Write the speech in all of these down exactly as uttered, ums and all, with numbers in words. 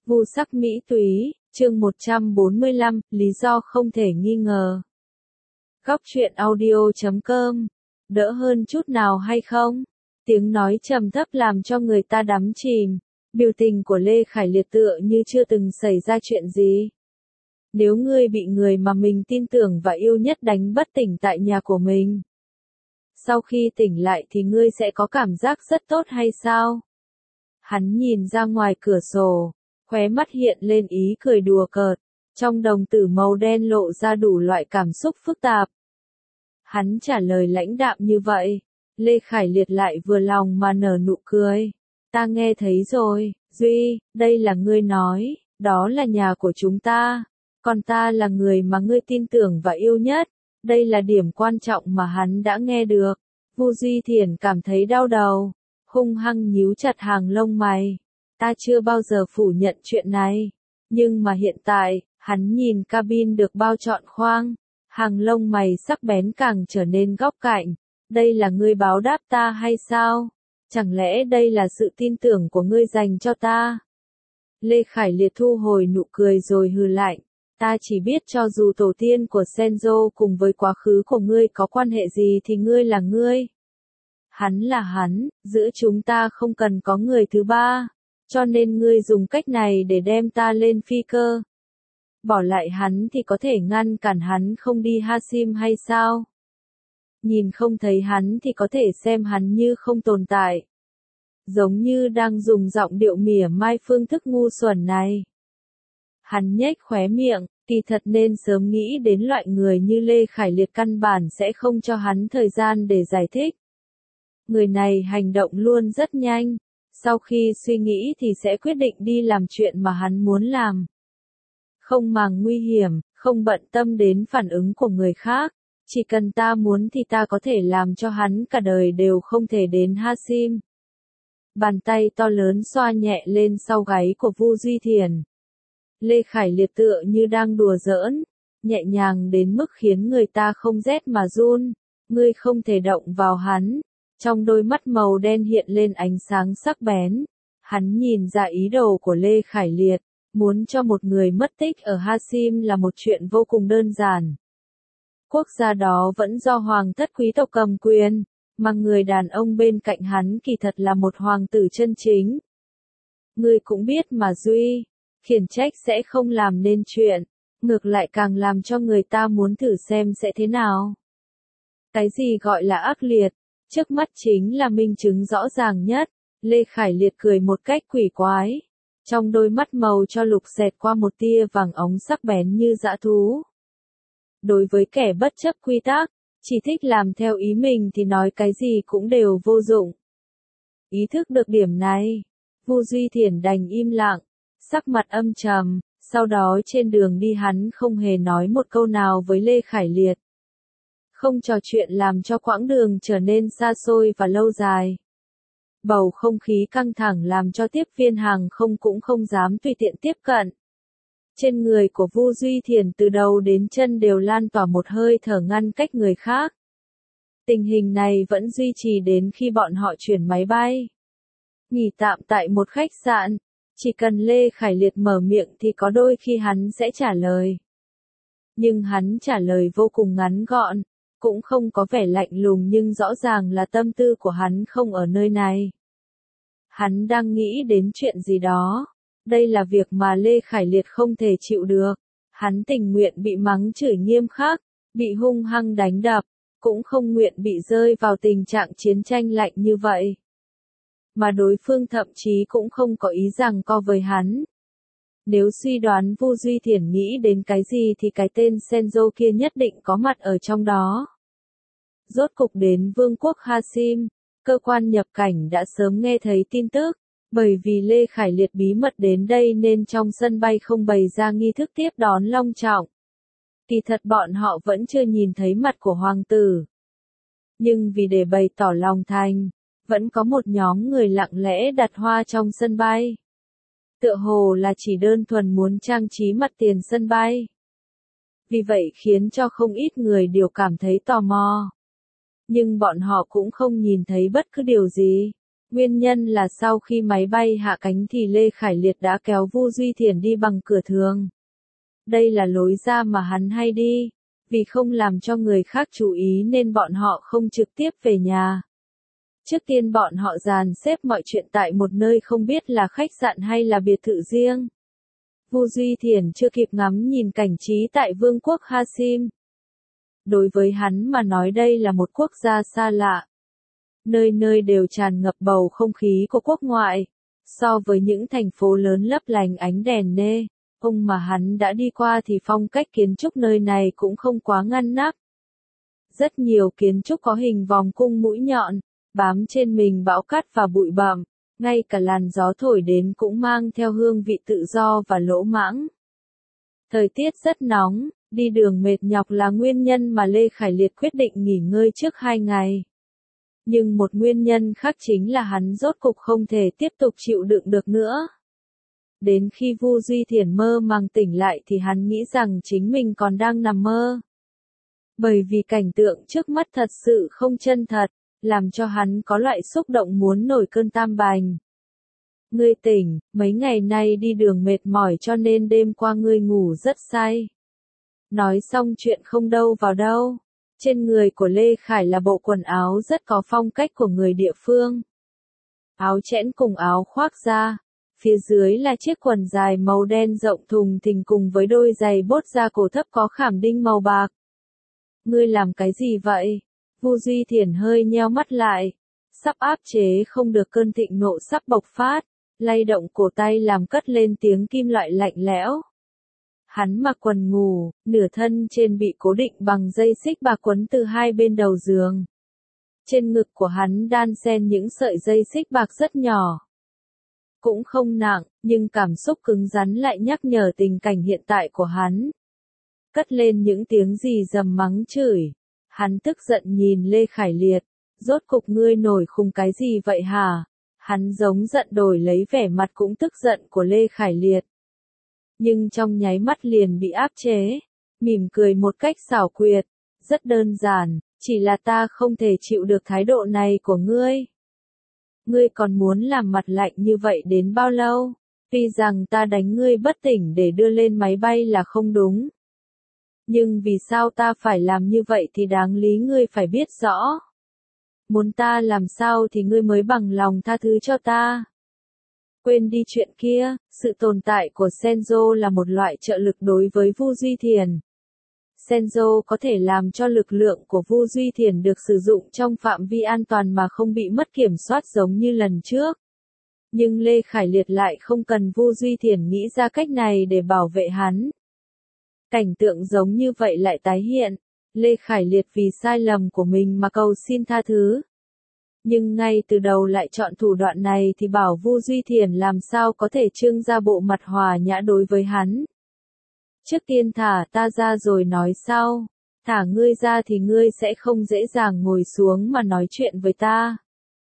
Vu sắc mỹ túy, chương một trăm bốn mươi lăm, lý do không thể nghi ngờ. Góc truyện audio chấm com, đỡ hơn chút nào hay không? Tiếng nói trầm thấp làm cho người ta đắm chìm, biểu tình của Lê Khải Liệt tựa như chưa từng xảy ra chuyện gì. Nếu ngươi bị người mà mình tin tưởng và yêu nhất đánh bất tỉnh tại nhà của mình, sau khi tỉnh lại thì ngươi sẽ có cảm giác rất tốt hay sao? Hắn nhìn ra ngoài cửa sổ, khóe mắt hiện lên ý cười đùa cợt, trong đồng tử màu đen lộ ra đủ loại cảm xúc phức tạp. Hắn trả lời lãnh đạm như vậy, Lê Khải Liệt lại vừa lòng mà nở nụ cười. Ta nghe thấy rồi, Duy, đây là ngươi nói, đó là nhà của chúng ta, còn ta là người mà ngươi tin tưởng và yêu nhất. Đây là điểm quan trọng mà hắn đã nghe được. Vu Duy Thiển cảm thấy đau đầu, hung hăng nhíu chặt hàng lông mày. Ta chưa bao giờ phủ nhận chuyện này, nhưng mà hiện tại, hắn nhìn cabin được bao trọn khoang, hàng lông mày sắc bén càng trở nên góc cạnh. Đây là ngươi báo đáp ta hay sao? Chẳng lẽ đây là sự tin tưởng của ngươi dành cho ta? Lê Khải Liệt thu hồi nụ cười rồi hừ lạnh. Ta chỉ biết cho dù tổ tiên của Senzo cùng với quá khứ của ngươi có quan hệ gì thì ngươi là ngươi. Hắn là hắn, giữa chúng ta không cần có người thứ ba, cho nên ngươi dùng cách này để đem ta lên phi cơ. Bỏ lại hắn thì có thể ngăn cản hắn không đi Hashim hay sao? Nhìn không thấy hắn thì có thể xem hắn như không tồn tại. Giống như đang dùng giọng điệu mỉa mai phương thức ngu xuẩn này. Hắn nhếch khóe miệng, kỳ thật nên sớm nghĩ đến loại người như Lê Khải Liệt căn bản sẽ không cho hắn thời gian để giải thích. Người này hành động luôn rất nhanh, sau khi suy nghĩ thì sẽ quyết định đi làm chuyện mà hắn muốn làm. Không màng nguy hiểm, không bận tâm đến phản ứng của người khác, chỉ cần ta muốn thì ta có thể làm cho hắn cả đời đều không thể đến Hashim. Bàn tay to lớn xoa nhẹ lên sau gáy của Vu Duy Thiển. Lê Khải Liệt tựa như đang đùa giỡn, nhẹ nhàng đến mức khiến người ta không rét mà run. Ngươi không thể động vào hắn. Trong đôi mắt màu đen hiện lên ánh sáng sắc bén. Hắn nhìn ra ý đồ của Lê Khải Liệt, muốn cho một người mất tích ở Hashim là một chuyện vô cùng đơn giản. Quốc gia đó vẫn do hoàng thất quý tộc cầm quyền, mà người đàn ông bên cạnh hắn kỳ thật là một hoàng tử chân chính. Ngươi cũng biết mà Duy. Khiển trách sẽ không làm nên chuyện, ngược lại càng làm cho người ta muốn thử xem sẽ thế nào. Cái gì gọi là ác liệt, trước mắt chính là minh chứng rõ ràng nhất. Lê Khải Liệt cười một cách quỷ quái, trong đôi mắt màu cho lục xẹt qua một tia vàng óng sắc bén như dã thú. Đối với kẻ bất chấp quy tắc, chỉ thích làm theo ý mình thì nói cái gì cũng đều vô dụng. Ý thức được điểm này, Vu Duy Thiển đành im lặng. Sắc mặt âm trầm, sau đó trên đường đi hắn không hề nói một câu nào với Lê Khải Liệt. Không trò chuyện làm cho quãng đường trở nên xa xôi và lâu dài. Bầu không khí căng thẳng làm cho tiếp viên hàng không cũng không dám tùy tiện tiếp cận. Trên người của Vu Duy Thiển từ đầu đến chân đều lan tỏa một hơi thở ngăn cách người khác. Tình hình này vẫn duy trì đến khi bọn họ chuyển máy bay. Nghỉ tạm tại một khách sạn. Chỉ cần Lê Khải Liệt mở miệng thì có đôi khi hắn sẽ trả lời. Nhưng hắn trả lời vô cùng ngắn gọn, cũng không có vẻ lạnh lùng nhưng rõ ràng là tâm tư của hắn không ở nơi này. Hắn đang nghĩ đến chuyện gì đó. Đây là việc mà Lê Khải Liệt không thể chịu được. Hắn tình nguyện bị mắng chửi nghiêm khắc, bị hung hăng đánh đập, cũng không nguyện bị rơi vào tình trạng chiến tranh lạnh như vậy. Mà đối phương thậm chí cũng không có ý rằng co với hắn. Nếu suy đoán Vu Duy Thiển nghĩ đến cái gì thì cái tên Senzo kia nhất định có mặt ở trong đó. Rốt cục đến vương quốc Hashim, cơ quan nhập cảnh đã sớm nghe thấy tin tức, bởi vì Lê Khải Liệt bí mật đến đây nên trong sân bay không bày ra nghi thức tiếp đón long trọng. Kỳ thật bọn họ vẫn chưa nhìn thấy mặt của hoàng tử. Nhưng vì để bày tỏ lòng thành, vẫn có một nhóm người lặng lẽ đặt hoa trong sân bay. Tựa hồ là chỉ đơn thuần muốn trang trí mặt tiền sân bay. Vì vậy khiến cho không ít người đều cảm thấy tò mò. Nhưng bọn họ cũng không nhìn thấy bất cứ điều gì. Nguyên nhân là sau khi máy bay hạ cánh thì Lê Khải Liệt đã kéo Vu Duy Thiển đi bằng cửa thường. Đây là lối ra mà hắn hay đi, vì không làm cho người khác chú ý nên bọn họ không trực tiếp về nhà. Trước tiên bọn họ dàn xếp mọi chuyện tại một nơi không biết là khách sạn hay là biệt thự riêng. Vu Duy Thiển chưa kịp ngắm nhìn cảnh trí tại vương quốc Hasim. Đối với hắn mà nói đây là một quốc gia xa lạ. Nơi nơi đều tràn ngập bầu không khí của quốc ngoại. So với những thành phố lớn lấp lánh ánh đèn nê, ông mà hắn đã đi qua thì phong cách kiến trúc nơi này cũng không quá ngăn nắp. Rất nhiều kiến trúc có hình vòng cung mũi nhọn, bám trên mình bão cát và bụi bặm, ngay cả làn gió thổi đến cũng mang theo hương vị tự do và lỗ mãng. Thời tiết rất nóng, đi đường mệt nhọc là nguyên nhân mà Lê Khải Liệt quyết định nghỉ ngơi trước hai ngày. Nhưng một nguyên nhân khác chính là hắn rốt cục không thể tiếp tục chịu đựng được nữa. Đến khi Vu Duy Thiển mơ màng tỉnh lại thì hắn nghĩ rằng chính mình còn đang nằm mơ. Bởi vì cảnh tượng trước mắt thật sự không chân thật, làm cho hắn có loại xúc động muốn nổi cơn tam bành. Ngươi tỉnh, mấy ngày nay đi đường mệt mỏi cho nên đêm qua ngươi ngủ rất say. Nói xong chuyện không đâu vào đâu. Trên người của Lê Khải là bộ quần áo rất có phong cách của người địa phương. Áo chẽn cùng áo khoác da, phía dưới là chiếc quần dài màu đen rộng thùng thình cùng với đôi giày bốt da cổ thấp có khảm đinh màu bạc. Ngươi làm cái gì vậy? Vu Duy Thiển hơi nheo mắt lại, sắp áp chế không được cơn thịnh nộ sắp bộc phát, lay động cổ tay làm cất lên tiếng kim loại lạnh lẽo. Hắn mặc quần ngủ, nửa thân trên bị cố định bằng dây xích bạc quấn từ hai bên đầu giường. Trên ngực của hắn đan xen những sợi dây xích bạc rất nhỏ. Cũng không nặng, nhưng cảm xúc cứng rắn lại nhắc nhở tình cảnh hiện tại của hắn. Cất lên những tiếng gì dầm mắng chửi. Hắn tức giận nhìn Lê Khải Liệt. Rốt cục ngươi nổi khùng cái gì vậy hả? Hắn giống giận đổi lấy vẻ mặt cũng tức giận của Lê Khải Liệt. Nhưng trong nháy mắt liền bị áp chế. Mỉm cười một cách xảo quyệt. Rất đơn giản, chỉ là ta không thể chịu được thái độ này của ngươi. Ngươi còn muốn làm mặt lạnh như vậy đến bao lâu? Tuy rằng ta đánh ngươi bất tỉnh để đưa lên máy bay là không đúng. Nhưng vì sao ta phải làm như vậy thì đáng lý ngươi phải biết rõ. Muốn ta làm sao thì ngươi mới bằng lòng tha thứ cho ta. Quên đi chuyện kia, sự tồn tại của Senzo là một loại trợ lực đối với Vu Duy Thiển. Senzo có thể làm cho lực lượng của Vu Duy Thiển được sử dụng trong phạm vi an toàn mà không bị mất kiểm soát giống như lần trước. Nhưng Lê Khải Liệt lại không cần Vu Duy Thiển nghĩ ra cách này để bảo vệ hắn. Cảnh tượng giống như vậy lại tái hiện. Lê Khải Liệt vì sai lầm của mình mà cầu xin tha thứ. Nhưng ngay từ đầu lại chọn thủ đoạn này thì bảo Vu Duy Thiển làm sao có thể trưng ra bộ mặt hòa nhã đối với hắn. Trước tiên thả ta ra rồi nói sau. Thả ngươi ra thì ngươi sẽ không dễ dàng ngồi xuống mà nói chuyện với ta.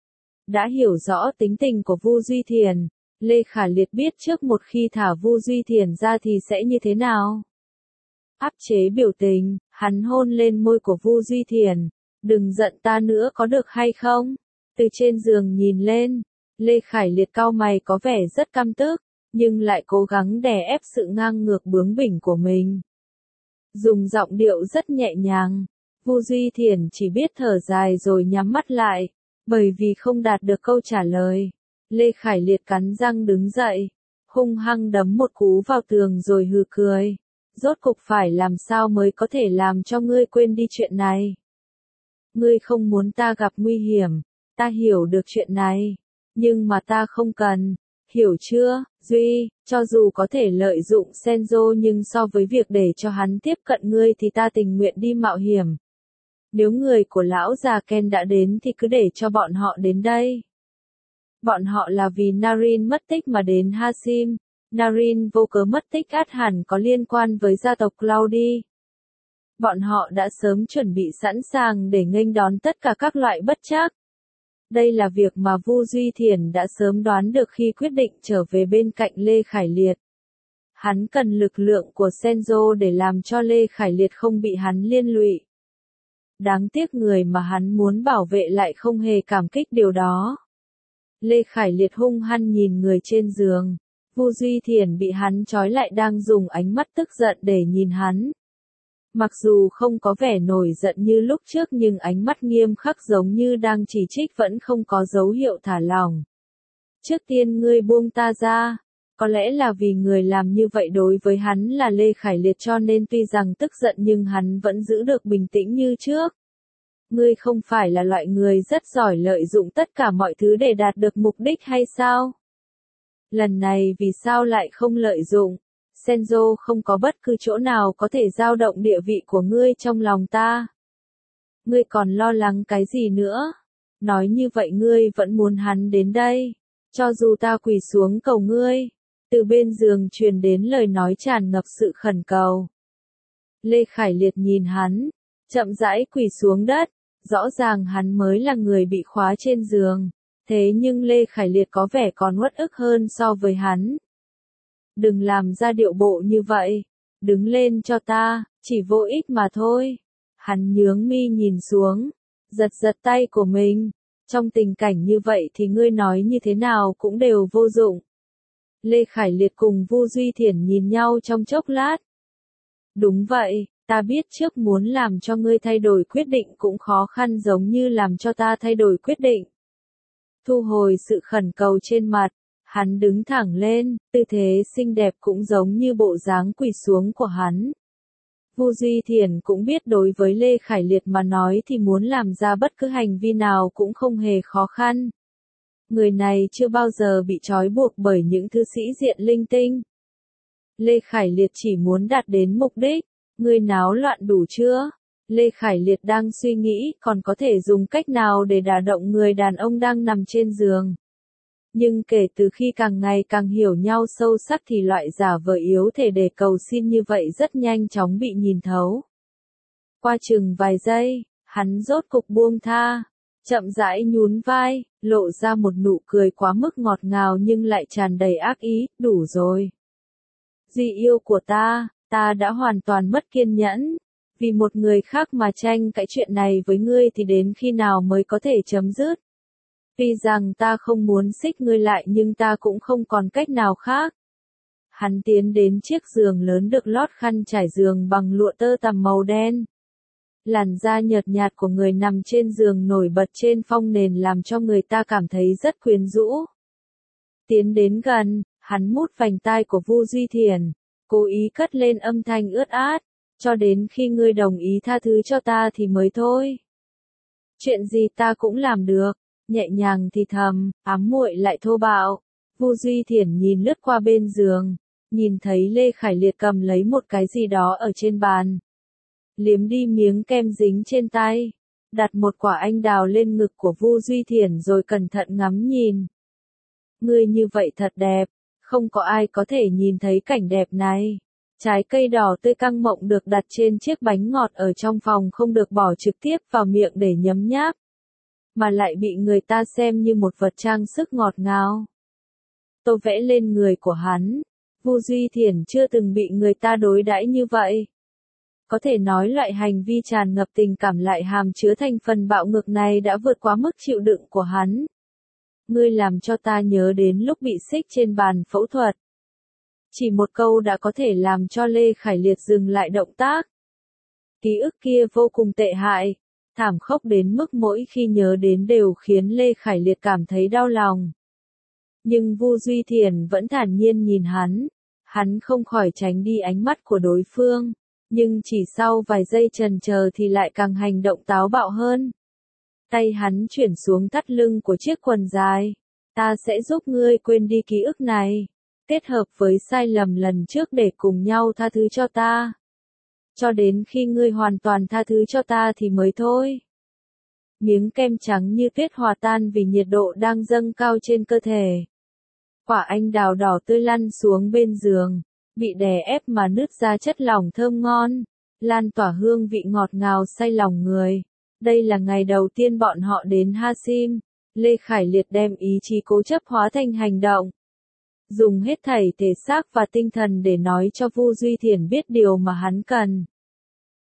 Đã hiểu rõ tính tình của Vu Duy Thiển, Lê Khải Liệt biết trước một khi thả Vu Duy Thiển ra thì sẽ như thế nào. Áp chế biểu tình, hắn hôn lên môi của Vu Duy Thiển. Đừng giận ta nữa có được hay không? Từ trên giường nhìn lên, Lê Khải Liệt cau mày có vẻ rất căm tức, nhưng lại cố gắng đè ép sự ngang ngược bướng bỉnh của mình. Dùng giọng điệu rất nhẹ nhàng, Vu Duy Thiển chỉ biết thở dài rồi nhắm mắt lại, bởi vì không đạt được câu trả lời. Lê Khải Liệt cắn răng đứng dậy, hung hăng đấm một cú vào tường rồi hừ cười. Rốt cục phải làm sao mới có thể làm cho ngươi quên đi chuyện này. Ngươi không muốn ta gặp nguy hiểm, ta hiểu được chuyện này, nhưng mà ta không cần, hiểu chưa, Duy, cho dù có thể lợi dụng Senzo nhưng so với việc để cho hắn tiếp cận ngươi thì ta tình nguyện đi mạo hiểm. Nếu người của lão già Ken đã đến thì cứ để cho bọn họ đến đây. Bọn họ là vì Narin mất tích mà đến Hasim. Narin vô cớ mất tích ắt hẳn có liên quan với gia tộc Claudi. Bọn họ đã sớm chuẩn bị sẵn sàng để nghênh đón tất cả các loại bất trắc. Đây là việc mà Vu Duy Thiển đã sớm đoán được khi quyết định trở về bên cạnh Lê Khải Liệt. Hắn cần lực lượng của Senzo để làm cho Lê Khải Liệt không bị hắn liên lụy. Đáng tiếc người mà hắn muốn bảo vệ lại không hề cảm kích điều đó. Lê Khải Liệt hung hăng nhìn người trên giường. Vu Duy Thiển bị hắn trói lại đang dùng ánh mắt tức giận để nhìn hắn. Mặc dù không có vẻ nổi giận như lúc trước nhưng ánh mắt nghiêm khắc giống như đang chỉ trích vẫn không có dấu hiệu thả lỏng. Trước tiên ngươi buông ta ra. Có lẽ là vì người làm như vậy đối với hắn là Lê Khải Liệt cho nên tuy rằng tức giận nhưng hắn vẫn giữ được bình tĩnh như trước. Ngươi không phải là loại người rất giỏi lợi dụng tất cả mọi thứ để đạt được mục đích hay sao? Lần này vì sao lại không lợi dụng? Senzo không có bất cứ chỗ nào có thể dao động địa vị của ngươi trong lòng ta. Ngươi còn lo lắng cái gì nữa? Nói như vậy ngươi vẫn muốn hắn đến đây. Cho dù ta quỳ xuống cầu ngươi. Từ bên giường truyền đến lời nói tràn ngập sự khẩn cầu. Lê Khải Liệt nhìn hắn, chậm rãi quỳ xuống đất. Rõ ràng hắn mới là người bị khóa trên giường. Thế nhưng Lê Khải Liệt có vẻ còn uất ức hơn so với hắn. Đừng làm ra điệu bộ như vậy. Đứng lên cho ta, chỉ vô ích mà thôi. Hắn nhướng mi nhìn xuống, giật giật tay của mình. Trong tình cảnh như vậy thì ngươi nói như thế nào cũng đều vô dụng. Lê Khải Liệt cùng Vu Duy Thiển nhìn nhau trong chốc lát. Đúng vậy, ta biết trước muốn làm cho ngươi thay đổi quyết định cũng khó khăn giống như làm cho ta thay đổi quyết định. Thu hồi sự khẩn cầu trên mặt, hắn đứng thẳng lên, tư thế xinh đẹp cũng giống như bộ dáng quỳ xuống của hắn. Vu Duy Thiển cũng biết đối với Lê Khải Liệt mà nói thì muốn làm ra bất cứ hành vi nào cũng không hề khó khăn. Người này chưa bao giờ bị trói buộc bởi những thứ sĩ diện linh tinh. Lê Khải Liệt chỉ muốn đạt đến mục đích. Ngươi náo loạn đủ chưa? Lê Khải Liệt đang suy nghĩ còn có thể dùng cách nào để đả động người đàn ông đang nằm trên giường. Nhưng kể từ khi càng ngày càng hiểu nhau sâu sắc thì loại giả vờ yếu thể để cầu xin như vậy rất nhanh chóng bị nhìn thấu. Qua chừng vài giây, hắn rốt cục buông tha, chậm rãi nhún vai, lộ ra một nụ cười quá mức ngọt ngào nhưng lại tràn đầy ác ý, đủ rồi. Duy yêu của ta, ta đã hoàn toàn mất kiên nhẫn. Vì một người khác mà tranh cãi chuyện này với ngươi thì đến khi nào mới có thể chấm dứt. Tuy rằng ta không muốn xích ngươi lại nhưng ta cũng không còn cách nào khác. Hắn tiến đến chiếc giường lớn được lót khăn trải giường bằng lụa tơ tằm màu đen. Làn da nhợt nhạt của người nằm trên giường nổi bật trên phong nền làm cho người ta cảm thấy rất quyến rũ. Tiến đến gần, hắn mút vành tai của Vu Duy Thiển, cố ý cất lên âm thanh ướt át, cho đến khi ngươi đồng ý tha thứ cho ta thì mới thôi. Chuyện gì ta cũng làm được, nhẹ nhàng thì thầm, ám muội lại thô bạo. Vu Duy Thiển nhìn lướt qua bên giường, nhìn thấy Lê Khải Liệt cầm lấy một cái gì đó ở trên bàn. Liếm đi miếng kem dính trên tay, đặt một quả anh đào lên ngực của Vu Duy Thiển rồi cẩn thận ngắm nhìn. Ngươi như vậy thật đẹp, không có ai có thể nhìn thấy cảnh đẹp này. Trái cây đỏ tươi căng mọng được đặt trên chiếc bánh ngọt ở trong phòng không được bỏ trực tiếp vào miệng để nhấm nháp, mà lại bị người ta xem như một vật trang sức ngọt ngào. Tô vẽ lên người của hắn, Vu Duy Thiển chưa từng bị người ta đối đãi như vậy. Có thể nói loại hành vi tràn ngập tình cảm lại hàm chứa thành phần bạo ngược này đã vượt quá mức chịu đựng của hắn. Ngươi làm cho ta nhớ đến lúc bị xích trên bàn phẫu thuật. Chỉ một câu đã có thể làm cho Lê Khải Liệt dừng lại động tác. Ký ức kia vô cùng tệ hại, thảm khốc đến mức mỗi khi nhớ đến đều khiến Lê Khải Liệt cảm thấy đau lòng. Nhưng Vu Duy Thiển vẫn thản nhiên nhìn hắn, hắn không khỏi tránh đi ánh mắt của đối phương, nhưng chỉ sau vài giây chần chờ thì lại càng hành động táo bạo hơn. Tay hắn chuyển xuống thắt lưng của chiếc quần dài. Ta sẽ giúp ngươi quên đi ký ức này, kết hợp với sai lầm lần trước để cùng nhau tha thứ cho ta. Cho đến khi ngươi hoàn toàn tha thứ cho ta thì mới thôi. Miếng kem trắng như tuyết hòa tan vì nhiệt độ đang dâng cao trên cơ thể. Quả anh đào đỏ tươi lăn xuống bên giường, bị đè ép mà nứt ra chất lỏng thơm ngon, lan tỏa hương vị ngọt ngào say lòng người. Đây là ngày đầu tiên bọn họ đến Hasim. Lê Khải Liệt đem ý chí cố chấp hóa thành hành động. Dùng hết thảy thể xác và tinh thần để nói cho Vu Duy Thiển biết điều mà hắn cần.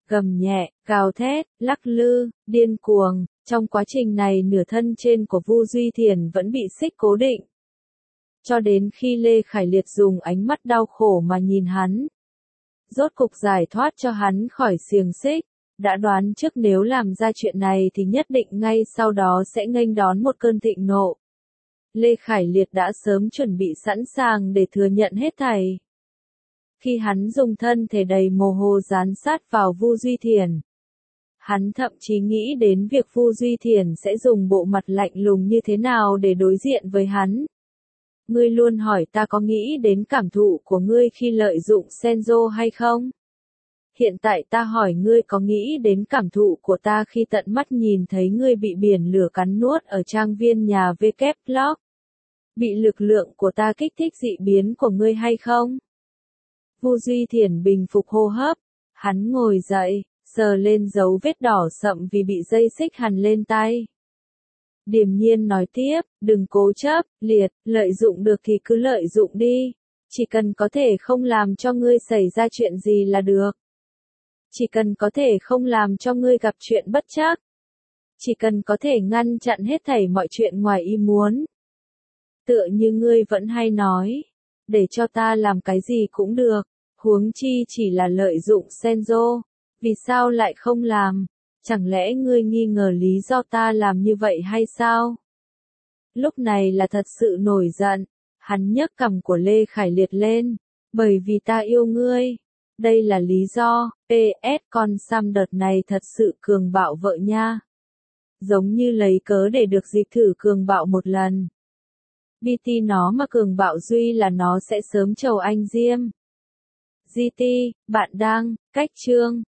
gầm nhẹ, gào thét, lắc lư, điên cuồng. Trong quá trình này nửa thân trên của Vu Duy Thiền vẫn bị xích cố định. Cho đến khi Lê Khải Liệt dùng ánh mắt đau khổ mà nhìn hắn. Rốt cục giải thoát cho hắn khỏi xiềng xích. Đã đoán trước nếu làm ra chuyện này thì nhất định ngay sau đó sẽ nghênh đón một cơn thịnh nộ. Lê Khải Liệt đã sớm chuẩn bị sẵn sàng để thừa nhận hết thảy. Khi hắn dùng thân thể đầy mồ hôi dán sát vào Vu Duy Thiền. Hắn thậm chí nghĩ đến việc Vu Duy Thiền sẽ dùng bộ mặt lạnh lùng như thế nào để đối diện với hắn. Ngươi luôn hỏi ta có nghĩ đến cảm thụ của ngươi khi lợi dụng Senzo hay không? Hiện tại ta hỏi ngươi có nghĩ đến cảm thụ của ta khi tận mắt nhìn thấy ngươi bị biển lửa cắn nuốt ở trang viên nhà W Block? Bị lực lượng của ta kích thích dị biến của ngươi hay không? Vu Duy Thiền bình phục hô hấp. Hắn ngồi dậy, sờ lên dấu vết đỏ sậm vì bị dây xích hằn lên tay. Điềm nhiên nói tiếp, đừng cố chấp, Liệt, lợi dụng được thì cứ lợi dụng đi. Chỉ cần có thể không làm cho ngươi xảy ra chuyện gì là được. Chỉ cần có thể không làm cho ngươi gặp chuyện bất trắc. Chỉ cần có thể ngăn chặn hết thảy mọi chuyện ngoài ý muốn. Tựa như ngươi vẫn hay nói, để cho ta làm cái gì cũng được, huống chi chỉ là lợi dụng Senzo, vì sao lại không làm? Chẳng lẽ ngươi nghi ngờ lý do ta làm như vậy hay sao? Lúc này là thật sự nổi giận, hắn nhấc cằm của Lê Khải Liệt lên, bởi vì ta yêu ngươi. Đây là lý do, pê ét con Sam đợt này thật sự cường bạo vợ nha. Giống như lấy cớ để được dịch thử cường bạo một lần. bê tê nó mà cường bạo Duy là nó sẽ sớm chầu anh Diêm. giê tê, bạn đang, cách chương.